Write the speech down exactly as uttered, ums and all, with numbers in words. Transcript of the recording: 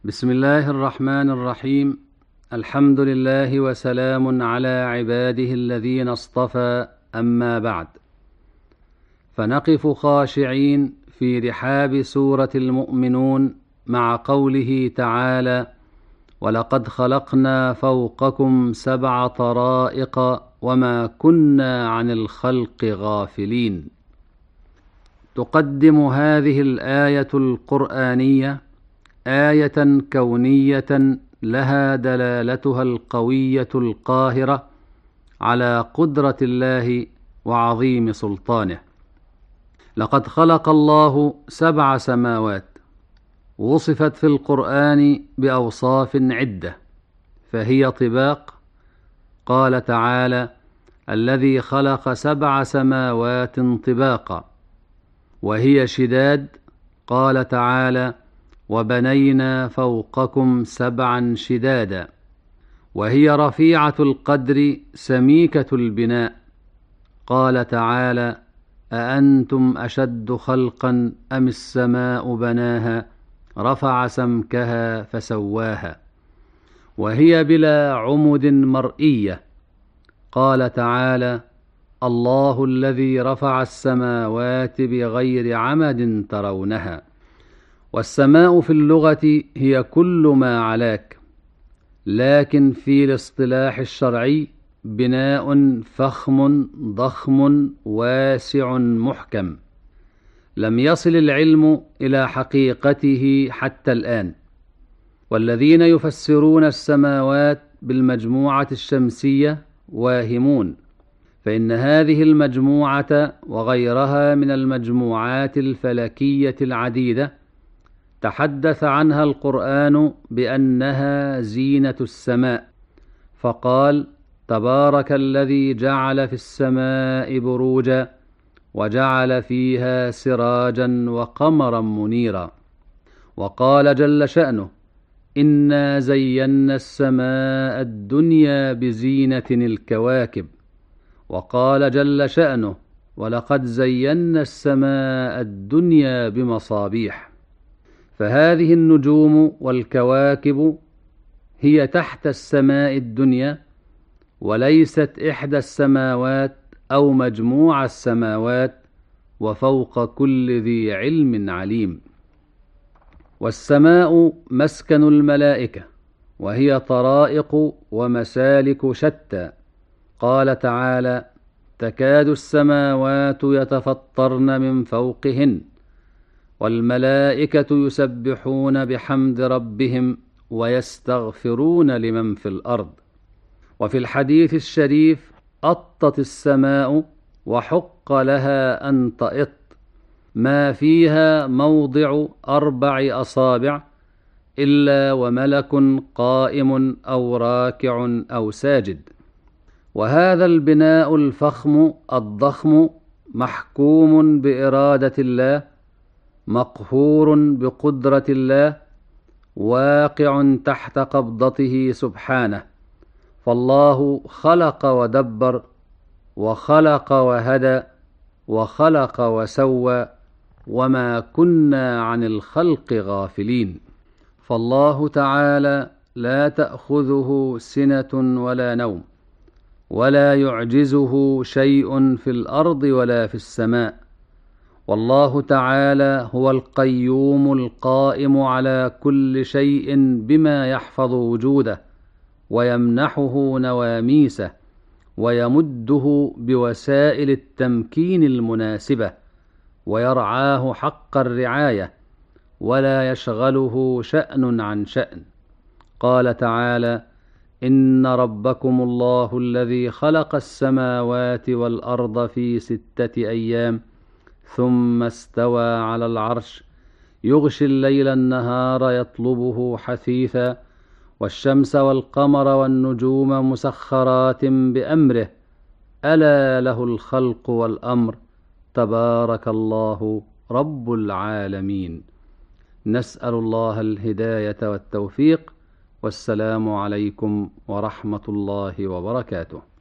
بسم الله الرحمن الرحيم. الحمد لله وسلام على عباده الذين اصطفى، أما بعد، فنقف خاشعين في رحاب سورة المؤمنون مع قوله تعالى: ولقد خلقنا فوقكم سبع طرائق وما كنا عن الخلق غافلين. تقدم هذه الآية القرآنية آية كونية لها دلالتها القوية القاهرة على قدرة الله وعظيم سلطانه. لقد خلق الله سبع سماوات، وصفت في القرآن بأوصاف عدة، فهي طباق. قال تعالى: الذي خلق سبع سماوات طباقا. وهي شداد. قال تعالى: وبنينا فوقكم سبعا شدادا. وهي رفيعة القدر سميكة البناء. قال تعالى: أأنتم أشد خلقا أم السماء بناها رفع سمكها فسواها. وهي بلا عمد مرئية. قال تعالى: الله الذي رفع السماوات بغير عمد ترونها. والسماء في اللغة هي كل ما علاك، لكن في الاصطلاح الشرعي بناء فخم ضخم واسع محكم، لم يصل العلم إلى حقيقته حتى الآن. والذين يفسرون السماوات بالمجموعة الشمسية واهمون، فإن هذه المجموعة وغيرها من المجموعات الفلكية العديدة تحدث عنها القرآن بأنها زينة السماء، فقال: تبارك الذي جعل في السماء بروجا وجعل فيها سراجا وقمرا منيرا. وقال جل شأنه: إنا زينا السماء الدنيا بزينة الكواكب. وقال جل شأنه: ولقد زينا السماء الدنيا بمصابيح. فهذه النجوم والكواكب هي تحت السماء الدنيا، وليست إحدى السماوات أو مجموع السماوات، وفوق كل ذي علم عليم. والسماء مسكن الملائكة، وهي طرائق ومسالك شتى. قال تعالى: تكاد السماوات يتفطرن من فوقهن والملائكة يسبحون بحمد ربهم ويستغفرون لمن في الأرض. وفي الحديث الشريف: أطت السماء وحق لها أن تئط، ما فيها موضع أربع أصابع إلا وملك قائم أو راكع أو ساجد. وهذا البناء الفخم الضخم محكوم بإرادة الله، مقهور بقدرة الله، واقع تحت قبضته سبحانه. فالله خلق ودبر، وخلق وهدى، وخلق وسوى، وما كنا عن الخلق غافلين. فالله تعالى لا تأخذه سنة ولا نوم، ولا يعجزه شيء في الأرض ولا في السماء. والله تعالى هو القيوم القائم على كل شيء بما يحفظ وجوده ويمنحه نواميسه، ويمده بوسائل التمكين المناسبة، ويرعاه حق الرعاية، ولا يشغله شأن عن شأن. قال تعالى: إن ربكم الله الذي خلق السماوات والأرض في ستة أيام ثم استوى على العرش يغشي الليل النهار يطلبه حثيثا، والشمس والقمر والنجوم مسخرات بأمره، ألا له الخلق والأمر، تبارك الله رب العالمين. نسأل الله الهداية والتوفيق، والسلام عليكم ورحمة الله وبركاته.